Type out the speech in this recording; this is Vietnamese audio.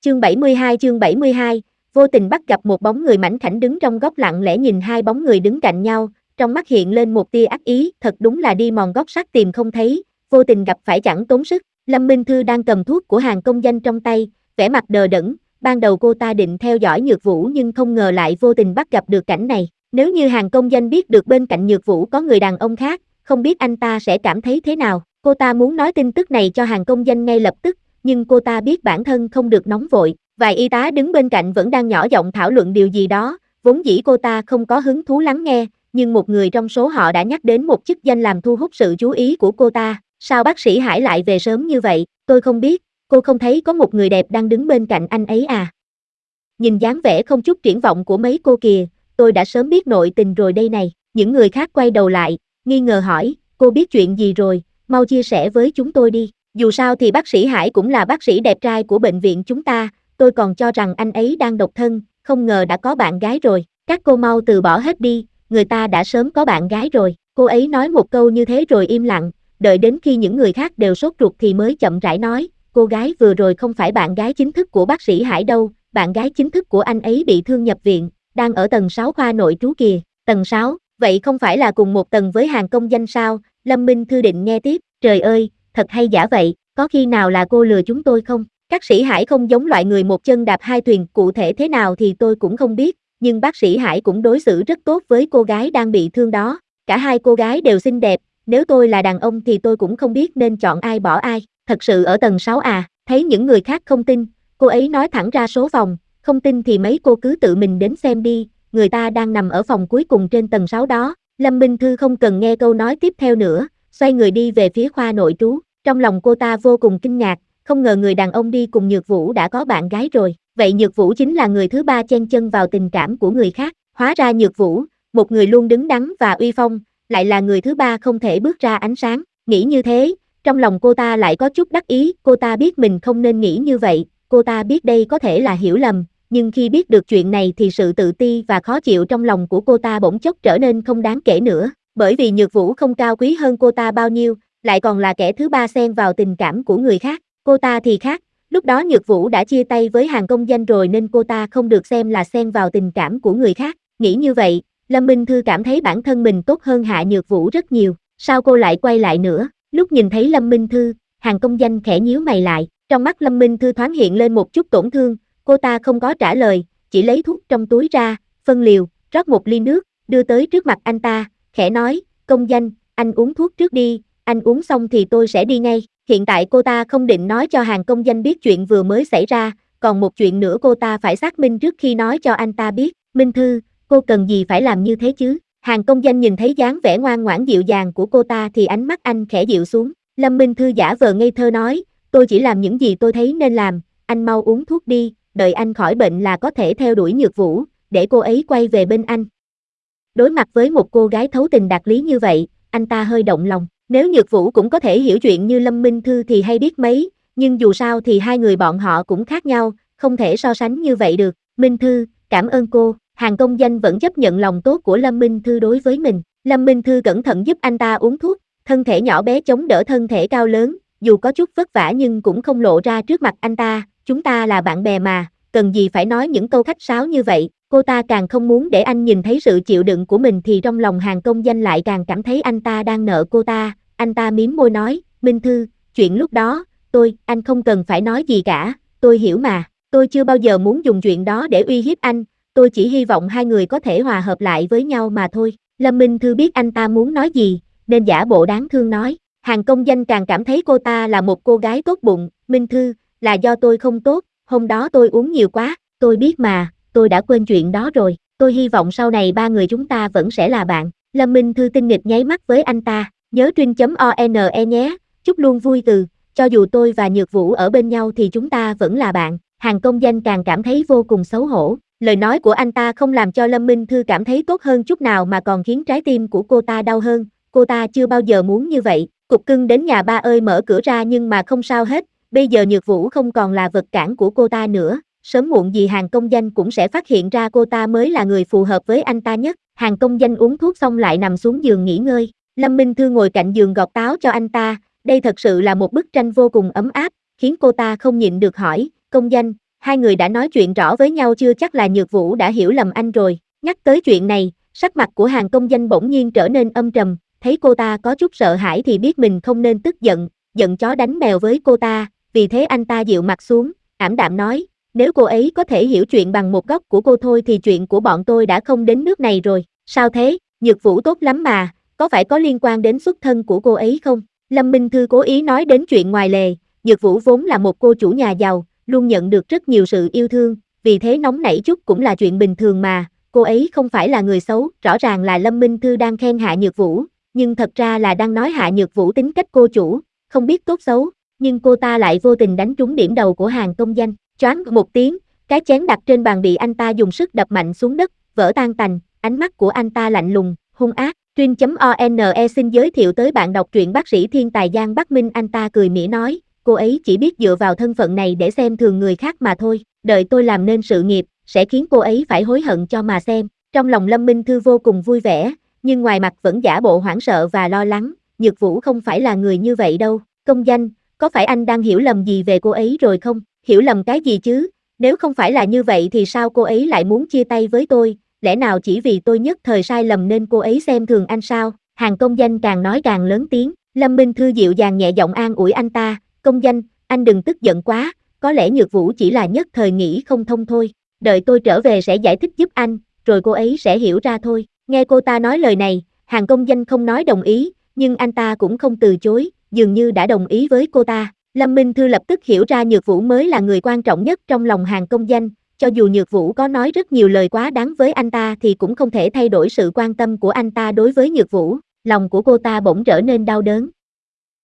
Chương 72, vô tình bắt gặp một bóng người mảnh khảnh đứng trong góc lặng lẽ nhìn hai bóng người đứng cạnh nhau, trong mắt hiện lên một tia ác ý, thật đúng là đi mòn gót sắt tìm không thấy, vô tình gặp phải chẳng tốn sức. Lâm Minh Thư đang cầm thuốc của Hàn Công Danh trong tay, vẻ mặt đờ đẫn, ban đầu cô ta định theo dõi Nhược Vũ nhưng không ngờ lại vô tình bắt gặp được cảnh này. Nếu như Hàn Công Danh biết được bên cạnh Nhược Vũ có người đàn ông khác, không biết anh ta sẽ cảm thấy thế nào. Cô ta muốn nói tin tức này cho Hàn Công Danh ngay lập tức, nhưng cô ta biết bản thân không được nóng vội. Vài y tá đứng bên cạnh vẫn đang nhỏ giọng thảo luận điều gì đó, vốn dĩ cô ta không có hứng thú lắng nghe, nhưng một người trong số họ đã nhắc đến một chức danh làm thu hút sự chú ý của cô ta. Sao bác sĩ Hải lại về sớm như vậy? Tôi không biết, cô không thấy có một người đẹp đang đứng bên cạnh anh ấy à? Nhìn dáng vẻ không chút triển vọng của mấy cô kìa, tôi đã sớm biết nội tình rồi đây này. Những người khác quay đầu lại, nghi ngờ hỏi, cô biết chuyện gì rồi, mau chia sẻ với chúng tôi đi. Dù sao thì bác sĩ Hải cũng là bác sĩ đẹp trai của bệnh viện chúng ta, tôi còn cho rằng anh ấy đang độc thân, không ngờ đã có bạn gái rồi. Các cô mau từ bỏ hết đi, người ta đã sớm có bạn gái rồi. Cô ấy nói một câu như thế rồi im lặng, đợi đến khi những người khác đều sốt ruột thì mới chậm rãi nói, cô gái vừa rồi không phải bạn gái chính thức của bác sĩ Hải đâu, bạn gái chính thức của anh ấy bị thương nhập viện, đang ở tầng 6 khoa nội trú kìa. Tầng 6, vậy không phải là cùng một tầng với Hàn Công Danh sao? Lâm Minh Thư định nghe tiếp, trời ơi, thật hay giả vậy, có khi nào là cô lừa chúng tôi không? Bác sĩ Hải không giống loại người một chân đạp hai thuyền, cụ thể thế nào thì tôi cũng không biết, nhưng bác sĩ Hải cũng đối xử rất tốt với cô gái đang bị thương đó. Cả hai cô gái đều xinh đẹp, nếu tôi là đàn ông thì tôi cũng không biết nên chọn ai bỏ ai. Thật sự ở tầng 6 à? Thấy những người khác không tin, cô ấy nói thẳng ra số phòng, không tin thì mấy cô cứ tự mình đến xem đi, người ta đang nằm ở phòng cuối cùng trên tầng 6 đó. Lâm Minh Thư không cần nghe câu nói tiếp theo nữa, xoay người đi về phía khoa nội trú. Trong lòng cô ta vô cùng kinh ngạc, không ngờ người đàn ông đi cùng Nhược Vũ đã có bạn gái rồi. Vậy Nhược Vũ chính là người thứ ba chen chân vào tình cảm của người khác. Hóa ra Nhược Vũ, một người luôn đứng đắn và uy phong, lại là người thứ ba không thể bước ra ánh sáng. Nghĩ như thế, trong lòng cô ta lại có chút đắc ý, cô ta biết mình không nên nghĩ như vậy, cô ta biết đây có thể là hiểu lầm, nhưng khi biết được chuyện này thì sự tự ti và khó chịu trong lòng của cô ta bỗng chốc trở nên không đáng kể nữa, bởi vì Nhược Vũ không cao quý hơn cô ta bao nhiêu, lại còn là kẻ thứ ba xen vào tình cảm của người khác. Cô ta thì khác, lúc đó Nhược Vũ đã chia tay với Hàn Công Danh rồi nên cô ta không được xem là xen vào tình cảm của người khác. Nghĩ như vậy, Lâm Minh Thư cảm thấy bản thân mình tốt hơn Hạ Nhược Vũ rất nhiều, sao cô lại quay lại nữa? Lúc nhìn thấy Lâm Minh Thư, Hàn Công Danh khẽ nhíu mày lại, trong mắt Lâm Minh Thư thoáng hiện lên một chút tổn thương, cô ta không có trả lời, chỉ lấy thuốc trong túi ra, phân liều, rót một ly nước, đưa tới trước mặt anh ta, khẽ nói, Công Danh, anh uống thuốc trước đi, anh uống xong thì tôi sẽ đi ngay. Hiện tại cô ta không định nói cho Hàn Công Danh biết chuyện vừa mới xảy ra, còn một chuyện nữa cô ta phải xác minh trước khi nói cho anh ta biết. Minh Thư, cô cần gì phải làm như thế chứ? Hàn Công Danh nhìn thấy dáng vẻ ngoan ngoãn dịu dàng của cô ta thì ánh mắt anh khẽ dịu xuống. Lâm Minh Thư giả vờ ngây thơ nói, tôi chỉ làm những gì tôi thấy nên làm, anh mau uống thuốc đi, đợi anh khỏi bệnh là có thể theo đuổi Nhược Vũ, để cô ấy quay về bên anh. Đối mặt với một cô gái thấu tình đạt lý như vậy, anh ta hơi động lòng. Nếu Nhược Vũ cũng có thể hiểu chuyện như Lâm Minh Thư thì hay biết mấy, nhưng dù sao thì hai người bọn họ cũng khác nhau, không thể so sánh như vậy được. Minh Thư, cảm ơn cô. Hàn Công Danh vẫn chấp nhận lòng tốt của Lâm Minh Thư đối với mình. Lâm Minh Thư cẩn thận giúp anh ta uống thuốc, thân thể nhỏ bé chống đỡ thân thể cao lớn, dù có chút vất vả nhưng cũng không lộ ra trước mặt anh ta. Chúng ta là bạn bè mà, cần gì phải nói những câu khách sáo như vậy. Cô ta càng không muốn để anh nhìn thấy sự chịu đựng của mình thì trong lòng Hàn Công Danh lại càng cảm thấy anh ta đang nợ cô ta. Anh ta mím môi nói, Minh Thư, chuyện lúc đó, anh không cần phải nói gì cả, tôi hiểu mà, tôi chưa bao giờ muốn dùng chuyện đó để uy hiếp anh, tôi chỉ hy vọng hai người có thể hòa hợp lại với nhau mà thôi. Lâm Minh Thư biết anh ta muốn nói gì, nên giả bộ đáng thương nói. Hàn Công Danh càng cảm thấy cô ta là một cô gái tốt bụng. Minh Thư, là do tôi không tốt, hôm đó tôi uống nhiều quá, tôi biết mà, tôi đã quên chuyện đó rồi, tôi hy vọng sau này ba người chúng ta vẫn sẽ là bạn. Lâm Minh Thư tinh nghịch nháy mắt với anh ta, nhớ trin.one nhé, chúc luôn vui từ, cho dù tôi và Nhược Vũ ở bên nhau thì chúng ta vẫn là bạn. Hàn Công Danh càng cảm thấy vô cùng xấu hổ, lời nói của anh ta không làm cho Lâm Minh Thư cảm thấy tốt hơn chút nào mà còn khiến trái tim của cô ta đau hơn, cô ta chưa bao giờ muốn như vậy. Cục cưng đến nhà ba ơi mở cửa ra nhưng mà không sao hết, bây giờ Nhược Vũ không còn là vật cản của cô ta nữa, sớm muộn gì Hàn Công Danh cũng sẽ phát hiện ra cô ta mới là người phù hợp với anh ta nhất. Hàn Công Danh uống thuốc xong lại nằm xuống giường nghỉ ngơi, Lâm Minh Thư ngồi cạnh giường gọt táo cho anh ta, đây thật sự là một bức tranh vô cùng ấm áp, khiến cô ta không nhịn được hỏi, Công Danh, hai người đã nói chuyện rõ với nhau chưa chắc là Nhược Vũ đã hiểu lầm anh rồi. Nhắc tới chuyện này, sắc mặt của Hàn Công Danh bỗng nhiên trở nên âm trầm, thấy cô ta có chút sợ hãi thì biết mình không nên tức giận, giận chó đánh mèo với cô ta, vì thế anh ta dịu mặt xuống, ảm đạm nói, nếu cô ấy có thể hiểu chuyện bằng một góc của cô thôi thì chuyện của bọn tôi đã không đến nước này rồi. Sao thế, Nhược Vũ tốt lắm mà, có phải có liên quan đến xuất thân của cô ấy không? Lâm Minh Thư cố ý nói đến chuyện ngoài lề, Nhược Vũ vốn là một cô chủ nhà giàu, luôn nhận được rất nhiều sự yêu thương, vì thế nóng nảy chút cũng là chuyện bình thường mà, cô ấy không phải là người xấu, rõ ràng là Lâm Minh Thư đang khen Hạ Nhược Vũ, nhưng thật ra là đang nói Hạ Nhược Vũ tính cách cô chủ, không biết tốt xấu, nhưng cô ta lại vô tình đánh trúng điểm đầu của Hàn Công Danh, choáng một tiếng, cái chén đặt trên bàn bị anh ta dùng sức đập mạnh xuống đất, vỡ tan tành, ánh mắt của anh ta lạnh lùng, hung ác. Trin.one xin giới thiệu tới bạn đọc truyện bác sĩ thiên tài Giang Bắc Minh. Anh ta cười mỉa nói, cô ấy chỉ biết dựa vào thân phận này để xem thường người khác mà thôi, đợi tôi làm nên sự nghiệp, sẽ khiến cô ấy phải hối hận cho mà xem. Trong lòng Lâm Minh Thư vô cùng vui vẻ, nhưng ngoài mặt vẫn giả bộ hoảng sợ và lo lắng, Nhược Vũ không phải là người như vậy đâu. Công Danh, có phải anh đang hiểu lầm gì về cô ấy rồi không? Hiểu lầm cái gì chứ? Nếu không phải là như vậy thì sao cô ấy lại muốn chia tay với tôi? Lẽ nào chỉ vì tôi nhất thời sai lầm nên cô ấy xem thường anh sao? Hàn Công Danh càng nói càng lớn tiếng, Lâm Minh Thư dịu dàng nhẹ giọng an ủi anh ta, Công Danh, anh đừng tức giận quá, có lẽ Nhược Vũ chỉ là nhất thời nghĩ không thông thôi, đợi tôi trở về sẽ giải thích giúp anh, rồi cô ấy sẽ hiểu ra thôi. Nghe cô ta nói lời này, Hàn Công Danh không nói đồng ý, nhưng anh ta cũng không từ chối, dường như đã đồng ý với cô ta. Lâm Minh Thư lập tức hiểu ra Nhược Vũ mới là người quan trọng nhất trong lòng Hàn Công Danh, cho dù Nhược Vũ có nói rất nhiều lời quá đáng với anh ta thì cũng không thể thay đổi sự quan tâm của anh ta đối với Nhược Vũ, lòng của cô ta bỗng trở nên đau đớn.